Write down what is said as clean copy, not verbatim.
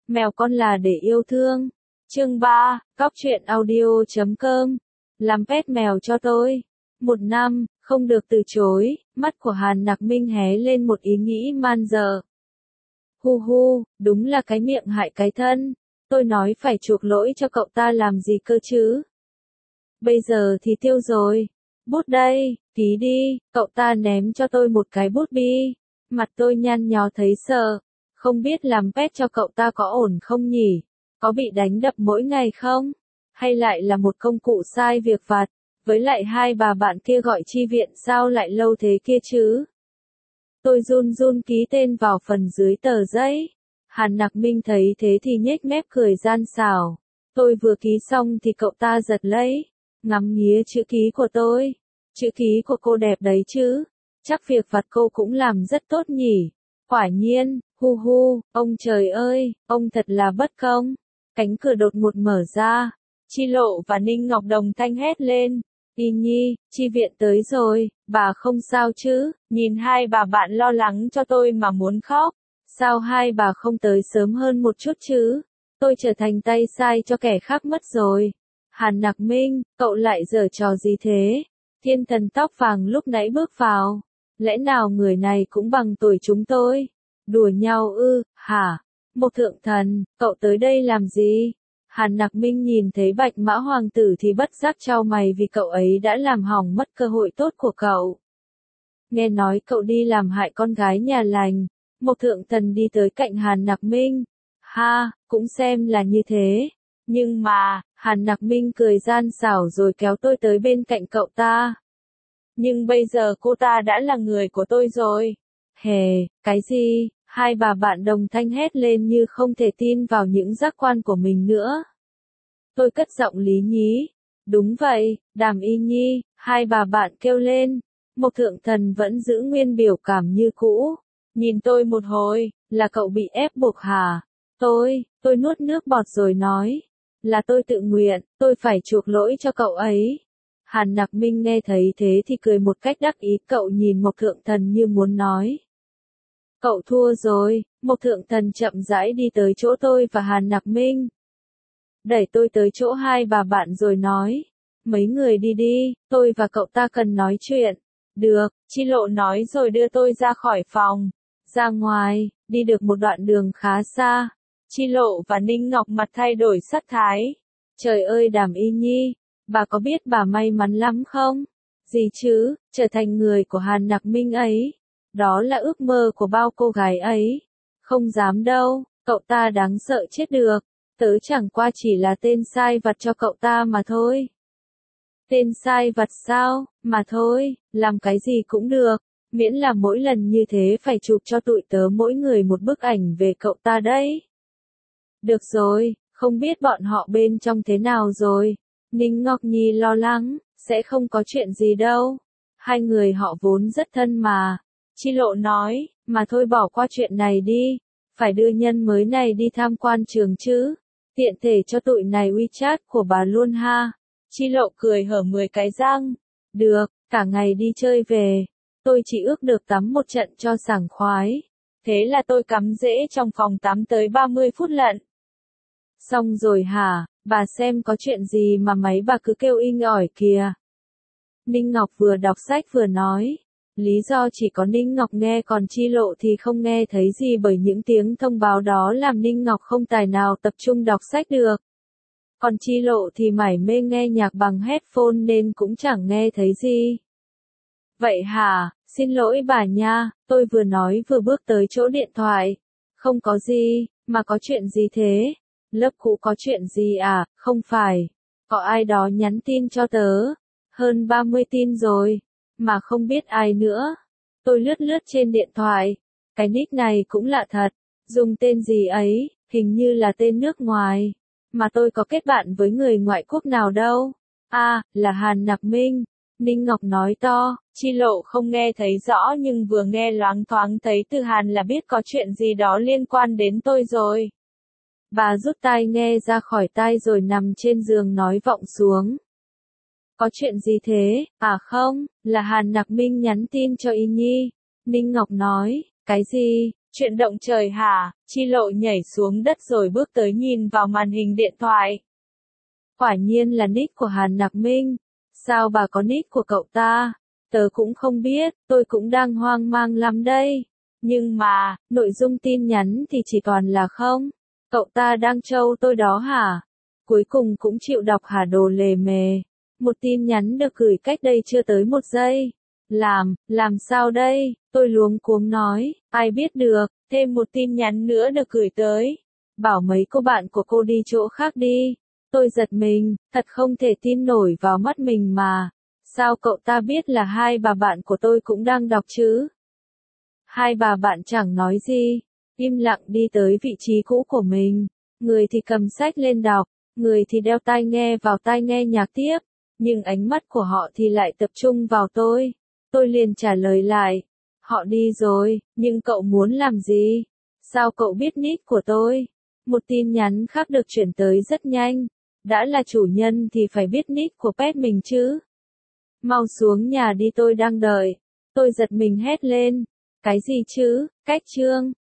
Mèo con là để yêu thương. Chương 3, Cóc truyện audio.com. Làm pet mèo cho tôi. 1 năm, không được từ chối, mắt của Hàn Nặc Minh hé lên một ý nghĩ man dợ. Hu hu, đúng là cái miệng hại cái thân. Tôi nói phải chuộc lỗi cho cậu ta làm gì cơ chứ? Bây giờ thì tiêu rồi. Bút đây, ký đi, cậu ta ném cho tôi một cái bút bi. Mặt tôi nhăn nhó thấy sợ. Không biết làm pet cho cậu ta có ổn không nhỉ? Có bị đánh đập mỗi ngày không? Hay lại là một công cụ sai việc vặt? Với lại hai bà bạn kia gọi chi viện sao lại lâu thế kia chứ? Tôi run run ký tên vào phần dưới tờ giấy. Hàn Nặc Minh thấy thế thì nhếch mép cười gian xảo. Tôi vừa ký xong thì cậu ta giật lấy. Ngắm nghía chữ ký của tôi. Chữ ký của cô đẹp đấy chứ. Chắc việc vặt cô cũng làm rất tốt nhỉ. Quả nhiên, hu hu, ông trời ơi, ông thật là bất công. Cánh cửa đột ngột mở ra. Chi Lộ và Ninh Ngọc đồng thanh hét lên. Y Nhi, chi viện tới rồi, bà không sao chứ? Nhìn hai bà bạn lo lắng cho tôi mà muốn khóc. Sao hai bà không tới sớm hơn một chút chứ? Tôi trở thành tay sai cho kẻ khác mất rồi. Hàn Nặc Minh, cậu lại giở trò gì thế? Thiên thần tóc vàng lúc nãy bước vào. Lẽ nào người này cũng bằng tuổi chúng tôi? Đùa nhau ư, hả? Một thượng thần, cậu tới đây làm gì? Hàn Nặc Minh nhìn thấy Bạch Mã Hoàng tử thì bất giác chau mày vì cậu ấy đã làm hỏng mất cơ hội tốt của cậu. Nghe nói cậu đi làm hại con gái nhà lành. Một thượng thần đi tới cạnh Hàn Nặc Minh. Ha, cũng xem là như thế. Nhưng mà, Hàn Nặc Minh cười gian xảo rồi kéo tôi tới bên cạnh cậu ta. Nhưng bây giờ cô ta đã là người của tôi rồi. Hề, cái gì? Hai bà bạn đồng thanh hét lên như không thể tin vào những giác quan của mình nữa. Tôi cất giọng lý nhí. Đúng vậy, Đàm Y Nhi, hai bà bạn kêu lên. Một thượng thần vẫn giữ nguyên biểu cảm như cũ. Nhìn tôi một hồi, là cậu bị ép buộc hả? Tôi nuốt nước bọt rồi nói. Là tôi tự nguyện, tôi phải chuộc lỗi cho cậu ấy. Hàn Nặc Minh nghe thấy thế thì cười một cách đắc ý, cậu nhìn Mộc Thượng Thần như muốn nói. Cậu thua rồi. Mộc Thượng Thần chậm rãi đi tới chỗ tôi và Hàn Nặc Minh. Đẩy tôi tới chỗ hai bà bạn rồi nói. Mấy người đi đi, tôi và cậu ta cần nói chuyện. Được, Chi Lộ nói rồi đưa tôi ra khỏi phòng. Ra ngoài, đi được một đoạn đường khá xa. Chi Lộ và Ninh Ngọc mặt thay đổi sắc thái. Trời ơi Đàm Y Nhi, bà có biết bà may mắn lắm không? Gì chứ, trở thành người của Hàn Nặc Minh ấy. Đó là ước mơ của bao cô gái ấy. Không dám đâu, cậu ta đáng sợ chết được. Tớ chẳng qua chỉ là tên sai vặt cho cậu ta mà thôi. Tên sai vặt sao, mà thôi, làm cái gì cũng được. Miễn là mỗi lần như thế phải chụp cho tụi tớ mỗi người một bức ảnh về cậu ta đấy. Được rồi, không biết bọn họ bên trong thế nào rồi. Ninh Ngọc Nhi lo lắng, sẽ không có chuyện gì đâu. Hai người họ vốn rất thân mà. Chi Lộ nói, mà thôi bỏ qua chuyện này đi. Phải đưa nhân mới này đi tham quan trường chứ. Tiện thể cho tụi này WeChat của bà luôn ha. Chi Lộ cười hở 10 cái răng. Được, cả ngày đi chơi về. Tôi chỉ ước được tắm một trận cho sảng khoái. Thế là tôi cắm rễ trong phòng tắm tới 30 phút lận. Xong rồi hả, bà xem có chuyện gì mà mấy bà cứ kêu inh ỏi kìa. Ninh Ngọc vừa đọc sách vừa nói. Lý do chỉ có Ninh Ngọc nghe còn Chi Lộ thì không nghe thấy gì bởi những tiếng thông báo đó làm Ninh Ngọc không tài nào tập trung đọc sách được. Còn Chi Lộ thì mải mê nghe nhạc bằng headphone nên cũng chẳng nghe thấy gì. Vậy hả, xin lỗi bà nha, tôi vừa nói vừa bước tới chỗ điện thoại. Không có gì, mà có chuyện gì thế? Lớp cũ có chuyện gì à, không phải. Có ai đó nhắn tin cho tớ. Hơn 30 tin rồi. Mà không biết ai nữa. Tôi lướt lướt trên điện thoại. Cái nick này cũng lạ thật. Dùng tên gì ấy, hình như là tên nước ngoài. Mà tôi có kết bạn với người ngoại quốc nào đâu. À, là Hàn Nặc Minh. Ninh Ngọc nói to. Chi Lộ không nghe thấy rõ nhưng vừa nghe loáng thoáng thấy từ Hàn là biết có chuyện gì đó liên quan đến tôi rồi. Bà rút tai nghe ra khỏi tai rồi nằm trên giường nói vọng xuống. Có chuyện gì thế? À không, là Hàn Nặc Minh nhắn tin cho Y Nhi. Ninh Ngọc nói, cái gì? Chuyện động trời hả? Chi Lộ nhảy xuống đất rồi bước tới nhìn vào màn hình điện thoại. Quả nhiên là nick của Hàn Nặc Minh. Sao bà có nick của cậu ta? Tớ cũng không biết, tôi cũng đang hoang mang lắm đây. Nhưng mà, nội dung tin nhắn thì chỉ toàn là không. Cậu ta đang trâu tôi đó hả? Cuối cùng cũng chịu đọc hả đồ lề mề. Một tin nhắn được gửi cách đây chưa tới 1 giây. Làm sao đây? Tôi luống cuống nói, ai biết được, thêm một tin nhắn nữa được gửi tới. Bảo mấy cô bạn của cô đi chỗ khác đi. Tôi giật mình, thật không thể tin nổi vào mắt mình mà. Sao cậu ta biết là hai bà bạn của tôi cũng đang đọc chứ? Hai bà bạn chẳng nói gì, im lặng đi tới vị trí cũ của mình. Người thì cầm sách lên đọc, người thì đeo tai nghe vào tai nghe nhạc tiếp. Nhưng ánh mắt của họ thì lại tập trung vào tôi. Tôi liền trả lời lại. Họ đi rồi, nhưng cậu muốn làm gì? Sao cậu biết nick của tôi? Một tin nhắn khác được chuyển tới rất nhanh. Đã là chủ nhân thì phải biết nick của pet mình chứ. Mau xuống nhà đi tôi đang đợi. Tôi giật mình hét lên. Cái gì chứ, cách chương.